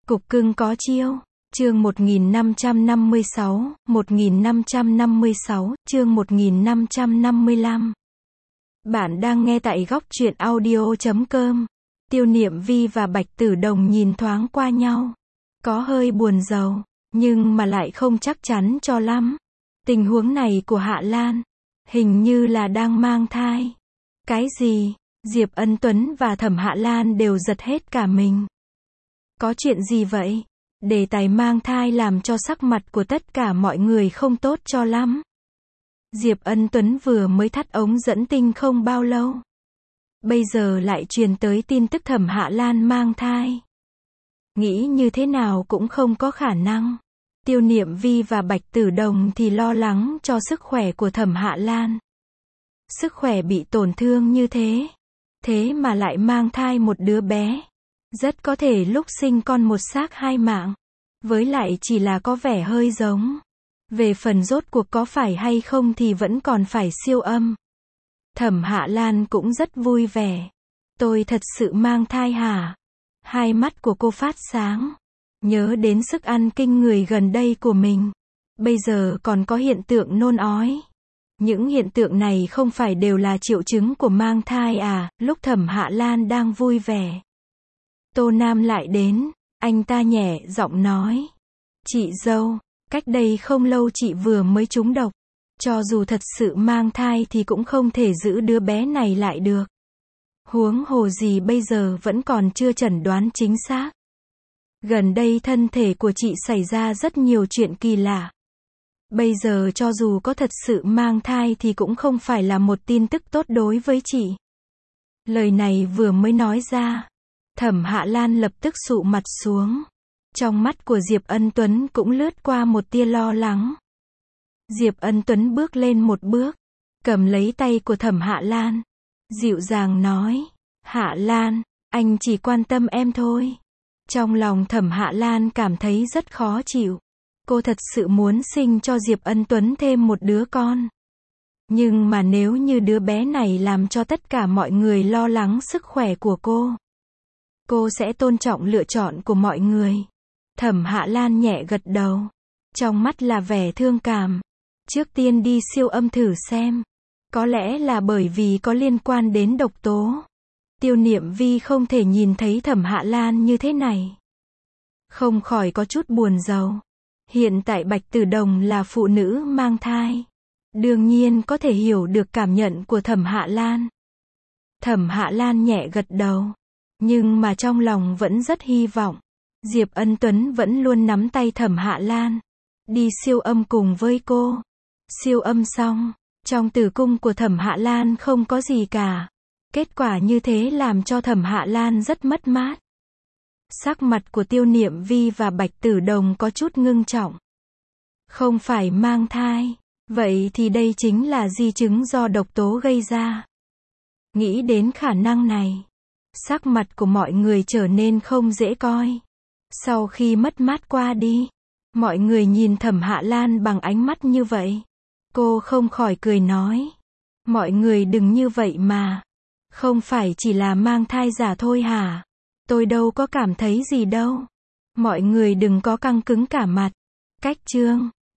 Cục cưng có chiêu. Chương 1556, 1556, chương 1555. Bạn đang nghe tại góc truyện audio.com. Tiêu Niệm Vi và Bạch Tử Đồng nhìn thoáng qua nhau. Có hơi buồn rầu, nhưng mà lại không chắc chắn cho lắm. Tình huống này của Hạ Lan, hình như là đang mang thai. Cái gì? Diệp Ân Tuấn và Thẩm Hạ Lan đều giật hết cả mình. Có chuyện gì vậy? Đề tài mang thai làm cho sắc mặt của tất cả mọi người không tốt cho lắm. Diệp Ân Tuấn vừa mới thắt ống dẫn tinh không bao lâu. Bây giờ lại truyền tới tin tức Thẩm Hạ Lan mang thai. Nghĩ như thế nào cũng không có khả năng. Tiêu Niệm Vi và Bạch Tử Đồng thì lo lắng cho sức khỏe của Thẩm Hạ Lan. Sức khỏe bị tổn thương như thế. Thế mà lại mang thai một đứa bé. Rất có thể lúc sinh con một xác hai mạng. Với lại chỉ là có vẻ hơi giống. Về phần rốt cuộc có phải hay không thì vẫn còn phải siêu âm. Thẩm Hạ Lan cũng rất vui vẻ. Tôi thật sự mang thai hả? Hai mắt của cô phát sáng. Nhớ đến sức ăn kinh người gần đây của mình. Bây giờ còn có hiện tượng nôn ói. Những hiện tượng này không phải đều là triệu chứng của mang thai à? Lúc Thẩm Hạ Lan đang vui vẻ, Tô Nam lại đến. Anh ta nhẹ giọng nói. Chị dâu, cách đây không lâu chị vừa mới trúng độc. Cho dù thật sự mang thai thì cũng không thể giữ đứa bé này lại được. Huống hồ gì bây giờ vẫn còn chưa chẩn đoán chính xác. Gần đây thân thể của chị xảy ra rất nhiều chuyện kỳ lạ. Bây giờ cho dù có thật sự mang thai thì cũng không phải là một tin tức tốt đối với chị. Lời này vừa mới nói ra, Thẩm Hạ Lan lập tức sụ mặt xuống. Trong mắt của Diệp Ân Tuấn cũng lướt qua một tia lo lắng. Diệp Ân Tuấn bước lên một bước, cầm lấy tay của Thẩm Hạ Lan, dịu dàng nói, Hạ Lan, anh chỉ quan tâm em thôi. Trong lòng Thẩm Hạ Lan cảm thấy rất khó chịu. Cô thật sự muốn sinh cho Diệp Ân Tuấn thêm một đứa con. Nhưng mà nếu như đứa bé này làm cho tất cả mọi người lo lắng sức khỏe của cô sẽ tôn trọng lựa chọn của mọi người. Thẩm Hạ Lan nhẹ gật đầu. Trong mắt là vẻ thương cảm. Trước tiên đi siêu âm thử xem. Có lẽ là bởi vì có liên quan đến độc tố. Tiêu Niệm Vi không thể nhìn thấy Thẩm Hạ Lan như thế này. Không khỏi có chút buồn rầu. Hiện tại Bạch Tử Đồng là phụ nữ mang thai. Đương nhiên có thể hiểu được cảm nhận của Thẩm Hạ Lan. Thẩm Hạ Lan nhẹ gật đầu. Nhưng mà trong lòng vẫn rất hy vọng. Diệp Ân Tuấn vẫn luôn nắm tay Thẩm Hạ Lan. Đi siêu âm cùng với cô. Siêu âm xong, trong tử cung của Thẩm Hạ Lan không có gì cả. Kết quả như thế làm cho Thẩm Hạ Lan rất mất mát. Sắc mặt của Tiêu Niệm Vi và Bạch Tử Đồng có chút ngưng trọng. Không phải mang thai. Vậy thì đây chính là di chứng do độc tố gây ra. Nghĩ đến khả năng này, sắc mặt của mọi người trở nên không dễ coi. Sau khi mất mát qua đi, mọi người nhìn Thẩm Hạ Lan bằng ánh mắt như vậy. Cô không khỏi cười nói. Mọi người đừng như vậy mà. Không phải chỉ là mang thai giả thôi hả? Tôi đâu có cảm thấy gì đâu. Mọi người đừng có căng cứng cả mặt. Cách chương